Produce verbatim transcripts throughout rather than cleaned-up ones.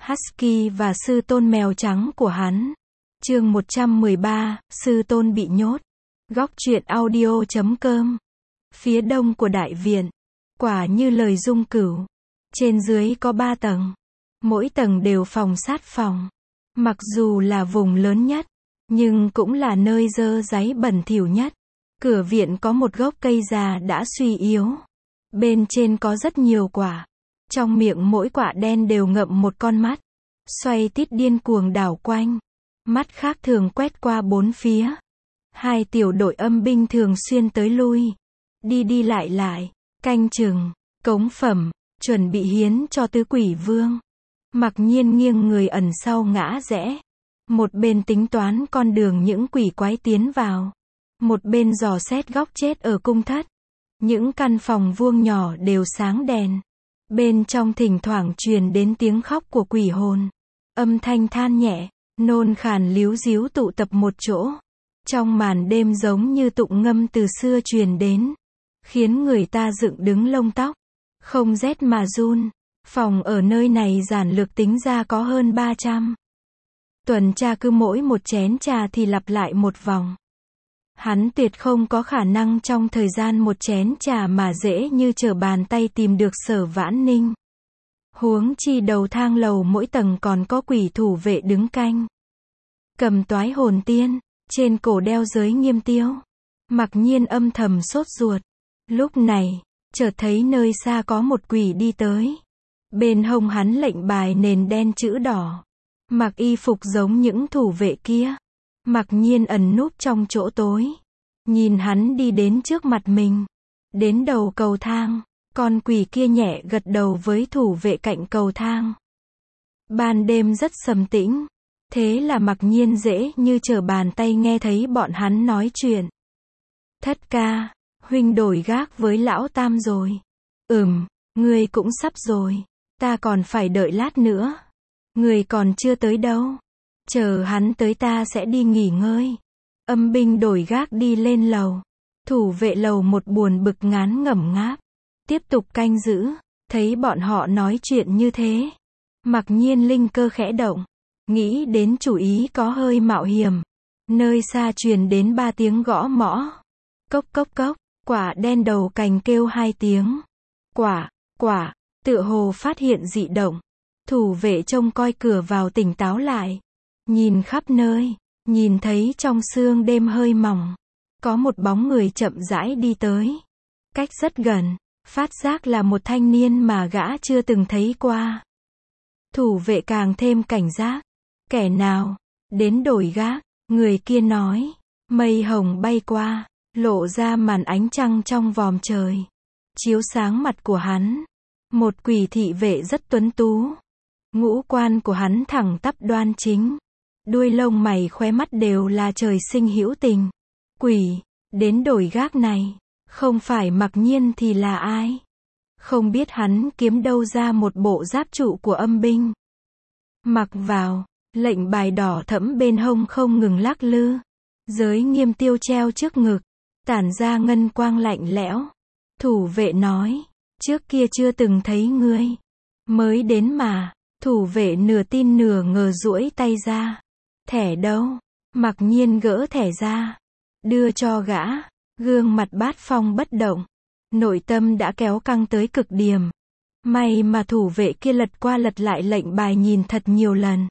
Husky và sư tôn mèo trắng của hắn. Chương một trăm mười ba, sư tôn bị nhốt. Góc truyện audio chấm com. Phía đông của đại viện. Quả như lời Dung Cửu. Trên dưới có ba tầng. Mỗi tầng đều phòng sát phòng. Mặc dù là vùng lớn nhất, nhưng cũng là nơi dơ dáy bẩn thỉu nhất. Cửa viện có một gốc cây già đã suy yếu. Bên trên có rất nhiều quả. Trong miệng mỗi quả đen đều ngậm một con mắt. Xoay tít điên cuồng đảo quanh. Mắt khác thường quét qua bốn phía. Hai tiểu đội âm binh thường xuyên tới lui. Đi đi lại lại. Canh chừng. Cống phẩm. Chuẩn bị hiến cho tứ quỷ vương. Mặc nhiên nghiêng người ẩn sau ngã rẽ. Một bên tính toán con đường những quỷ quái tiến vào. Một bên dò xét góc chết ở cung thất. Những căn phòng vuông nhỏ đều sáng đèn. Bên trong thỉnh thoảng truyền đến tiếng khóc của quỷ hồn. Âm thanh than nhẹ, nôn khàn líu díu tụ tập một chỗ. Trong màn đêm giống như tụng ngâm từ xưa truyền đến. Khiến người ta dựng đứng lông tóc. Không rét mà run. Phòng ở nơi này giản lược tính ra có hơn ba trăm. Tuần tra cứ mỗi một chén trà thì lặp lại một vòng. Hắn tuyệt không có khả năng trong thời gian một chén trà mà dễ như trở bàn tay tìm được Sở Vãn Ninh. Huống chi đầu thang lầu mỗi tầng còn có quỷ thủ vệ đứng canh. Cầm toái hồn tiên, trên cổ đeo giới nghiêm tiêu. Mặc nhiên âm thầm sốt ruột. Lúc này, chợt thấy nơi xa có một quỷ đi tới. Bên hông hắn lệnh bài nền đen chữ đỏ. Mặc y phục giống những thủ vệ kia. Mặc nhiên ẩn núp trong chỗ tối. Nhìn hắn đi đến trước mặt mình. Đến đầu cầu thang. Con quỷ kia nhẹ gật đầu với thủ vệ cạnh cầu thang. Ban đêm rất sầm tĩnh. Thế là mặc nhiên dễ như trở bàn tay nghe thấy bọn hắn nói chuyện. Thất ca, huynh đổi gác với lão tam rồi. Ừm, ngươi cũng sắp rồi. Ta còn phải đợi lát nữa. Người còn chưa tới đâu. Chờ hắn tới ta sẽ đi nghỉ ngơi. Âm binh đổi gác đi lên lầu. Thủ vệ lầu một buồn bực ngán ngẩm ngáp. Tiếp tục canh giữ. Thấy bọn họ nói chuyện như thế. Mặc nhiên linh cơ khẽ động. Nghĩ đến chủ ý có hơi mạo hiểm. Nơi xa truyền đến ba tiếng gõ mõ. Cốc cốc cốc. Quả đen đầu cành kêu hai tiếng. Quả, quả. Tựa hồ phát hiện dị động. Thủ vệ trông coi cửa vào tỉnh táo lại. Nhìn khắp nơi. Nhìn thấy trong sương đêm hơi mỏng. Có một bóng người chậm rãi đi tới. Cách rất gần. Phát giác là một thanh niên mà gã chưa từng thấy qua. Thủ vệ càng thêm cảnh giác. Kẻ nào? Đến đổi gác. Người kia nói. Mây hồng bay qua. Lộ ra màn ánh trăng trong vòm trời. Chiếu sáng mặt của hắn. Một quỷ thị vệ rất tuấn tú. Ngũ quan của hắn thẳng tắp đoan chính. Đuôi lông mày khóe mắt đều là trời sinh hữu tình. Quỷ, đến đổi gác này, không phải Mặc Nhiên thì là ai? Không biết hắn kiếm đâu ra một bộ giáp trụ của âm binh. Mặc vào, lệnh bài đỏ thẫm bên hông không ngừng lắc lư. Giới nghiêm tiêu treo trước ngực, tản ra ngân quang lạnh lẽo. Thủ vệ nói, trước kia chưa từng thấy ngươi. Mới đến mà. Thủ vệ nửa tin nửa ngờ duỗi tay ra. Thẻ đâu? Mặc nhiên gỡ thẻ ra. Đưa cho gã. Gương mặt bát phong bất động. Nội tâm đã kéo căng tới cực điểm. May mà thủ vệ kia lật qua lật lại lệnh bài nhìn thật nhiều lần.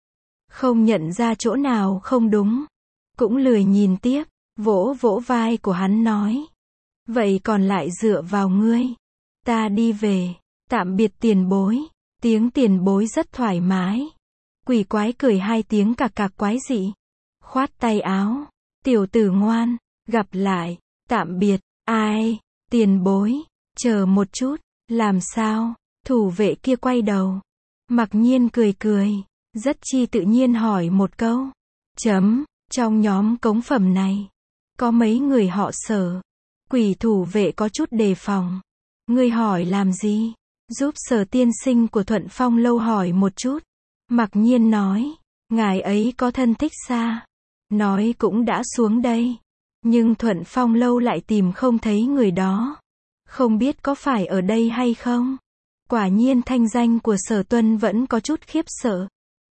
Không nhận ra chỗ nào không đúng. Cũng lười nhìn tiếp. Vỗ vỗ vai của hắn nói. Vậy còn lại dựa vào ngươi. Ta đi về. Tạm biệt tiền bối. Tiếng tiền bối rất thoải mái. Quỷ quái cười hai tiếng cạc cạc quái dị. Khoát tay áo. Tiểu tử ngoan. Gặp lại. Tạm biệt. Ai? Tiền bối. Chờ một chút. Làm sao? Thủ vệ kia quay đầu. Mặc nhiên cười cười. Rất chi tự nhiên hỏi một câu. Chấm. Trong nhóm cống phẩm này. Có mấy người họ Sở. Quỷ thủ vệ có chút đề phòng. Ngươi hỏi làm gì? Giúp Sở tiên sinh của Thuận Phong lâu hỏi một chút. Mặc nhiên nói. Ngài ấy có thân thích xa. Nói cũng đã xuống đây. Nhưng Thuận Phong lâu lại tìm không thấy người đó. Không biết có phải ở đây hay không? Quả nhiên thanh danh của Sở Tuân vẫn có chút khiếp sợ.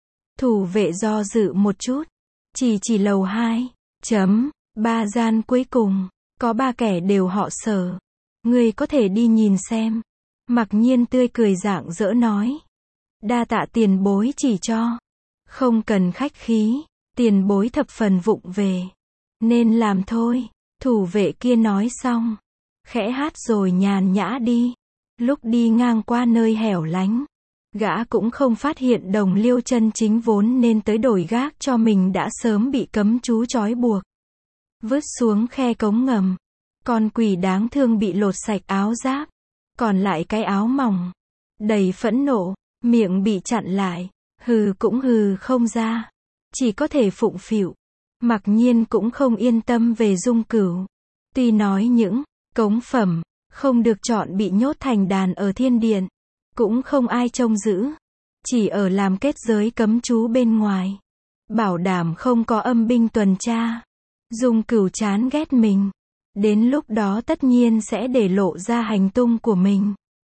Thủ vệ do dự một chút. Chỉ chỉ lầu hai. Chấm. Ba gian cuối cùng. Có ba kẻ đều họ Sở. Ngươi có thể đi nhìn xem. Mặc Nhiên tươi cười rạng rỡ nói. Đa tạ tiền bối chỉ cho. Không cần khách khí. Tiền bối thập phần vụng về. Nên làm thôi. Thủ vệ kia nói xong. Khẽ hát rồi nhàn nhã đi. Lúc đi ngang qua nơi hẻo lánh. Gã cũng không phát hiện Đồng Liêu chân chính vốn nên tới đổi gác cho mình đã sớm bị cấm chú trói buộc. Vứt xuống khe cống ngầm. Con quỷ đáng thương bị lột sạch áo giáp. Còn lại cái áo mỏng. Đầy phẫn nộ. Miệng bị chặn lại. Hừ cũng hừ không ra. Chỉ có thể phụng phịu. Mặc Nhiên cũng không yên tâm về Dung Cửu. Tuy nói những cống phẩm không được chọn bị nhốt thành đàn ở thiên điện. Cũng không ai trông giữ. Chỉ ở làm kết giới cấm chú bên ngoài. Bảo đảm không có âm binh tuần tra. Dung Cửu chán ghét mình. Đến lúc đó tất nhiên sẽ để lộ ra hành tung của mình.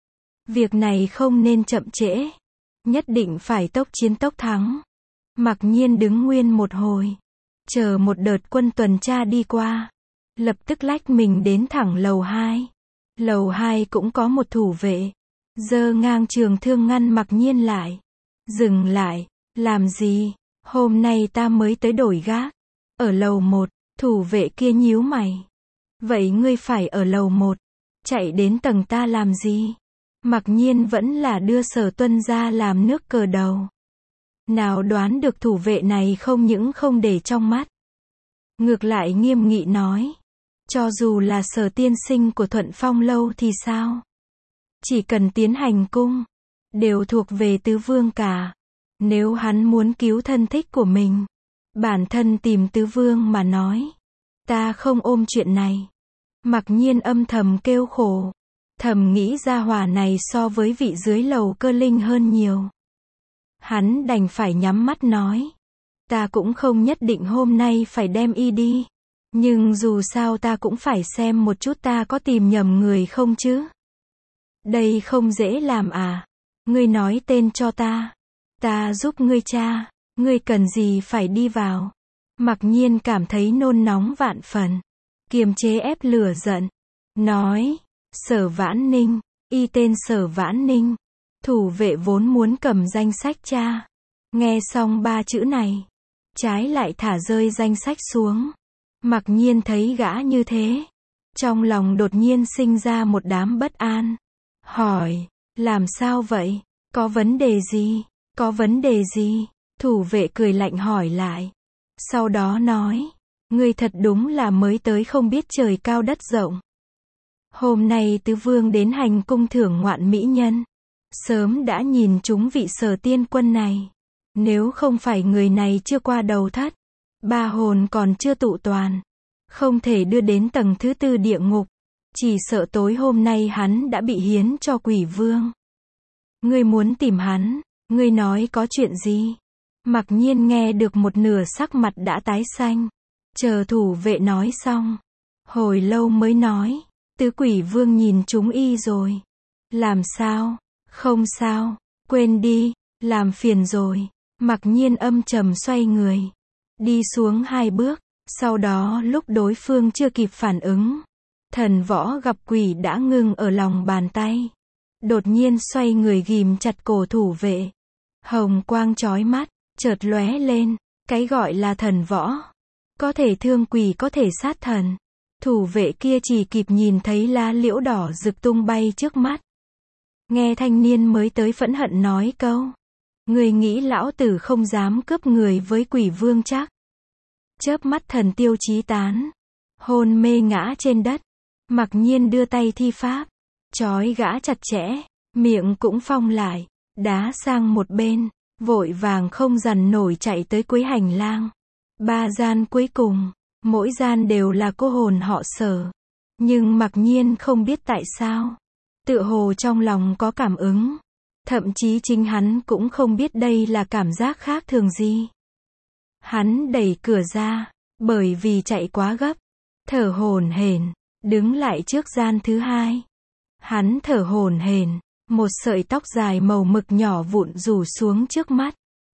Việc này không nên chậm trễ. Nhất định phải tốc chiến tốc thắng. Mặc Nhiên đứng nguyên một hồi. Chờ một đợt quân tuần tra đi qua. Lập tức lách mình đến thẳng lầu hai. Lầu hai cũng có một thủ vệ. Giơ ngang trường thương ngăn Mặc Nhiên lại. Dừng lại. Làm gì? Hôm nay ta mới tới đổi gác. Ở lầu một. Thủ vệ kia nhíu mày. Vậy ngươi phải ở lầu một. Chạy đến tầng ta làm gì? Mặc Nhiên vẫn là đưa Sở Tuân ra làm nước cờ đầu. Nào đoán được thủ vệ này không những không để trong mắt. Ngược lại nghiêm nghị nói. Cho dù là Sở tiên sinh của Thuận Phong lâu thì sao? Chỉ cần tiến hành cung. Đều thuộc về tứ vương cả. Nếu hắn muốn cứu thân thích của mình. Bản thân tìm tứ vương mà nói. Ta không ôm chuyện này. Mặc Nhiên âm thầm kêu khổ. Thầm nghĩ gia hỏa này so với vị dưới lầu Cơ Linh hơn nhiều. Hắn đành phải nhắm mắt nói. Ta cũng không nhất định hôm nay phải đem y đi. Nhưng dù sao ta cũng phải xem một chút ta có tìm nhầm người không chứ. Đây không dễ làm à. Ngươi nói tên cho ta. Ta giúp ngươi tra. Ngươi cần gì phải đi vào. Mặc Nhiên cảm thấy nôn nóng vạn phần. Kiềm chế ép lửa giận. Nói. Sở Vãn Ninh. Y tên Sở Vãn Ninh. Thủ vệ vốn muốn cầm danh sách tra. Nghe xong ba chữ này. Trái lại thả rơi danh sách xuống. Mặc Nhiên thấy gã như thế. Trong lòng đột nhiên sinh ra một đám bất an. Hỏi. Làm sao vậy? Có vấn đề gì? Có vấn đề gì? Thủ vệ cười lạnh hỏi lại. Sau đó nói. Ngươi thật đúng là mới tới không biết trời cao đất rộng. Hôm nay tứ vương đến hành cung thưởng ngoạn mỹ nhân. Sớm đã nhìn chúng vị Sở tiên quân này. Nếu không phải người này chưa qua đầu thất. Ba hồn còn chưa tụ toàn. Không thể đưa đến tầng thứ tư địa ngục. Chỉ sợ tối hôm nay hắn đã bị hiến cho quỷ vương. Ngươi muốn tìm hắn. Ngươi nói có chuyện gì? Mặc Nhiên nghe được một nửa sắc mặt đã tái xanh. Chờ thủ vệ nói xong. Hồi lâu mới nói. Tứ quỷ vương nhìn chúng y rồi. Làm sao? Không sao. Quên đi. Làm phiền rồi. Mặc Nhiên âm trầm xoay người. Đi xuống hai bước. Sau đó lúc đối phương chưa kịp phản ứng. Thần võ gặp quỷ đã ngưng ở lòng bàn tay. Đột nhiên xoay người ghìm chặt cổ thủ vệ. Hồng quang chói mắt. Chợt lóe lên. Cái gọi là thần võ. Có thể thương quỷ có thể sát thần. Thủ vệ kia chỉ kịp nhìn thấy lá liễu đỏ rực tung bay trước mắt. Nghe thanh niên mới tới phẫn hận nói câu. Người nghĩ lão tử không dám cướp người với quỷ vương chắc. Chớp mắt thần tiêu chí tán. Hôn mê ngã trên đất. Mặc Nhiên đưa tay thi pháp. Chói gã chặt chẽ. Miệng cũng phong lại. Đá sang một bên. Vội vàng không dằn nổi chạy tới cuối hành lang. Ba gian cuối cùng. Mỗi gian đều là cô hồn họ Sở. Nhưng Mặc Nhiên không biết tại sao. Tựa hồ trong lòng có cảm ứng. Thậm chí chính hắn cũng không biết đây là cảm giác khác thường gì. Hắn đẩy cửa ra. Bởi vì chạy quá gấp. Thở hổn hển. Đứng lại trước gian thứ hai. Hắn thở hổn hển. Một sợi tóc dài màu mực nhỏ vụn rủ xuống trước mắt.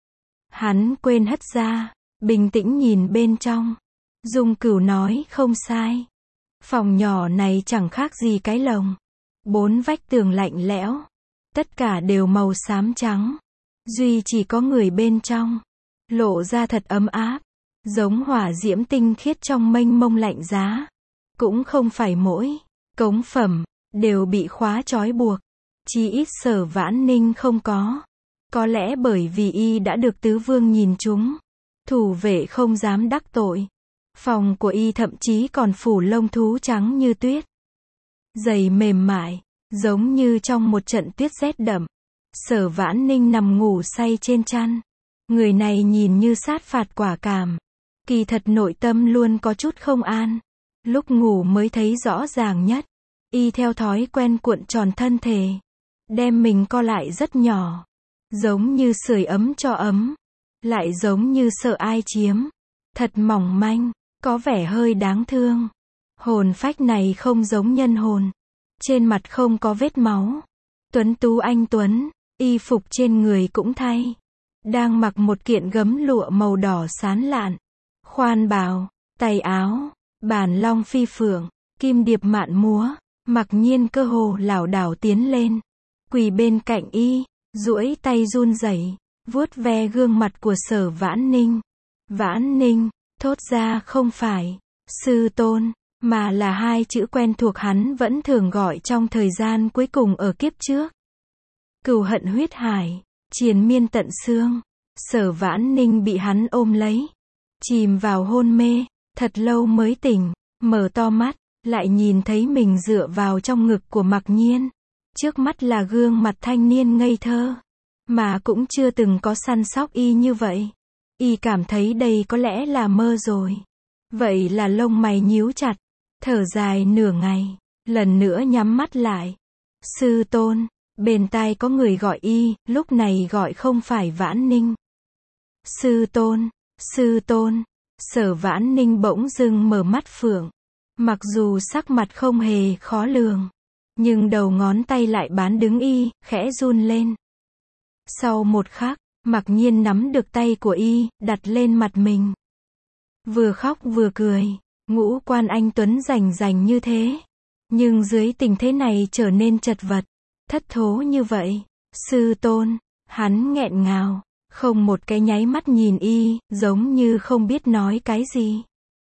Hắn quên hất ra, bình tĩnh nhìn bên trong. Dung Cửu nói không sai. Phòng nhỏ này chẳng khác gì cái lồng. Bốn vách tường lạnh lẽo. Tất cả đều màu xám trắng. Duy chỉ có người bên trong. Lộ ra thật ấm áp. Giống hỏa diễm tinh khiết trong mênh mông lạnh giá. Cũng không phải mỗi cống phẩm đều bị khóa trói buộc. Chỉ ít Sở Vãn Ninh không có. Có lẽ bởi vì y đã được tứ vương nhìn trúng. Thủ vệ không dám đắc tội. Phòng của y thậm chí còn phủ lông thú trắng như tuyết. Giày mềm mại, giống như trong một trận tuyết rét đậm. Sở Vãn Ninh nằm ngủ say trên chăn. Người này nhìn như sát phạt quả cảm. Kỳ thật nội tâm luôn có chút không an. Lúc ngủ mới thấy rõ ràng nhất. Y theo thói quen cuộn tròn thân thể. Đem mình co lại rất nhỏ. Giống như sưởi ấm cho ấm. Lại giống như sợ ai chiếm. Thật mỏng manh, có vẻ hơi đáng thương. Hồn phách này không giống nhân hồn. Trên mặt không có vết máu. Tuấn tú anh tuấn, y phục trên người cũng thay. Đang mặc một kiện gấm lụa màu đỏ sán lạn. Khoan bào, tay áo, bản long phi phượng, kim điệp mạn múa. Mặc Nhiên cơ hồ lảo đảo tiến lên. Quỳ bên cạnh y, duỗi tay run rẩy, vuốt ve gương mặt của Sở Vãn Ninh. Vãn Ninh, thốt ra không phải sư tôn, mà là hai chữ quen thuộc hắn vẫn thường gọi trong thời gian cuối cùng ở kiếp trước. Cừu hận huyết hải, triền miên tận xương. Sở Vãn Ninh bị hắn ôm lấy, chìm vào hôn mê, thật lâu mới tỉnh, mở to mắt, lại nhìn thấy mình dựa vào trong ngực của Mặc Nhiên. Trước mắt là gương mặt thanh niên ngây thơ, mà cũng chưa từng có săn sóc y như vậy. Y cảm thấy đây có lẽ là mơ rồi. Vậy là lông mày nhíu chặt, thở dài nửa ngày, lần nữa nhắm mắt lại. Sư tôn, bên tai có người gọi y, lúc này gọi không phải Vãn Ninh. Sư tôn, sư tôn, Sở Vãn Ninh bỗng dưng mở mắt phượng. Mặc dù sắc mặt không hề khó lường, nhưng đầu ngón tay lại bán đứng y, khẽ run lên. Sau một khắc, Mặc Nhiên nắm được tay của y, đặt lên mặt mình. Vừa khóc vừa cười, ngũ quan anh tuấn rành rành như thế. Nhưng dưới tình thế này trở nên chật vật, thất thố như vậy. Sư tôn, hắn nghẹn ngào, không một cái nháy mắt nhìn y, giống như không biết nói cái gì.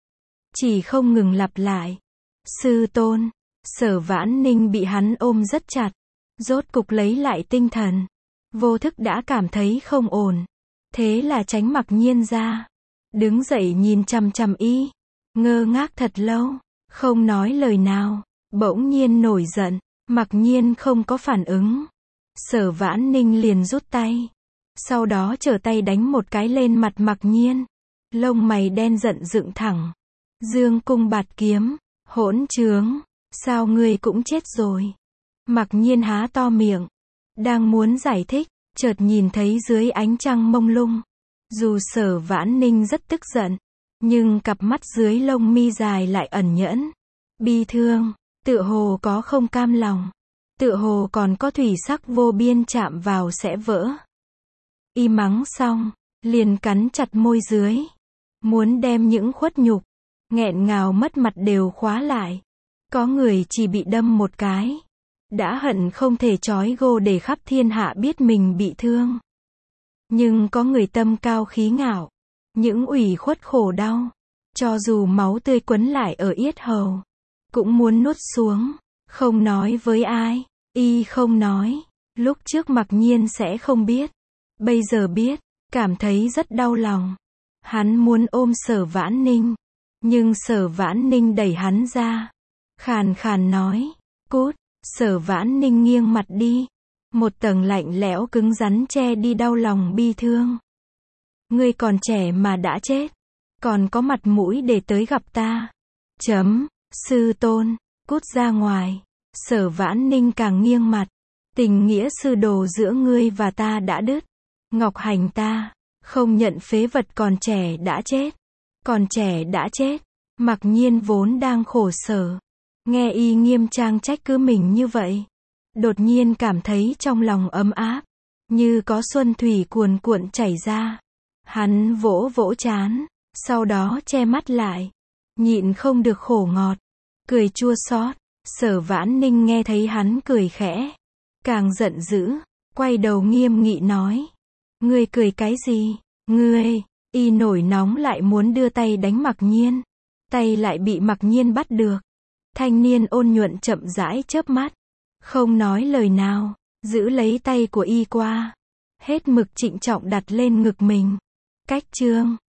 Chỉ không ngừng lặp lại. Sư tôn, Sở Vãn Ninh bị hắn ôm rất chặt. Rốt cục lấy lại tinh thần. Vô thức đã cảm thấy không ổn. Thế là tránh Mặc Nhiên ra. Đứng dậy nhìn chằm chằm y. Ngơ ngác thật lâu. Không nói lời nào. Bỗng nhiên nổi giận. Mặc Nhiên không có phản ứng. Sở Vãn Ninh liền rút tay. Sau đó trở tay đánh một cái lên mặt Mặc Nhiên. Lông mày đen giận dựng thẳng. Dương cung bạt kiếm. Hỗn trướng. Sao ngươi cũng chết rồi. Mặc Nhiên há to miệng. Đang muốn giải thích, chợt nhìn thấy dưới ánh trăng mông lung. Dù Sở Vãn Ninh rất tức giận, nhưng cặp mắt dưới lông mi dài lại ẩn nhẫn. Bi thương, tựa hồ có không cam lòng. Tựa hồ còn có thủy sắc vô biên chạm vào sẽ vỡ. Y mắng xong, liền cắn chặt môi dưới. Muốn đem những khuất nhục, nghẹn ngào mất mặt đều khóa lại. Có người chỉ bị đâm một cái. Đã hận không thể trói gô để khắp thiên hạ biết mình bị thương. Nhưng có người tâm cao khí ngạo. Những ủy khuất khổ đau. Cho dù máu tươi quấn lại ở yết hầu. Cũng muốn nuốt xuống. Không nói với ai. Y không nói. Lúc trước Mặc Nhiên sẽ không biết. Bây giờ biết. Cảm thấy rất đau lòng. Hắn muốn ôm Sở Vãn Ninh. Nhưng Sở Vãn Ninh đẩy hắn ra. Khàn khàn nói. Cút. Sở Vãn Ninh nghiêng mặt đi. Một tầng lạnh lẽo cứng rắn che đi đau lòng bi thương. Ngươi còn trẻ mà đã chết. Còn có mặt mũi để tới gặp ta. Chấm. Sư tôn. Cút ra ngoài. Sở Vãn Ninh càng nghiêng mặt. Tình nghĩa sư đồ giữa ngươi và ta đã đứt. Ngọc Hành ta. Không nhận phế vật còn trẻ đã chết. Còn trẻ đã chết. Mặc Nhiên vốn đang khổ sở. Nghe y nghiêm trang trách cứ mình như vậy. Đột nhiên cảm thấy trong lòng ấm áp, như có xuân thủy cuồn cuộn chảy ra. Hắn vỗ vỗ trán, sau đó che mắt lại, nhịn không được khổ ngọt, cười chua xót. Sở Vãn Ninh nghe thấy hắn cười khẽ, càng giận dữ, quay đầu nghiêm nghị nói: "Ngươi cười cái gì? Ngươi?" Y nổi nóng lại muốn đưa tay đánh Mặc Nhiên, tay lại bị Mặc Nhiên bắt được. Thanh niên ôn nhuận chậm rãi chớp mắt, không nói lời nào, giữ lấy tay của Y qua, hết mực trịnh trọng đặt lên ngực mình. Cách chương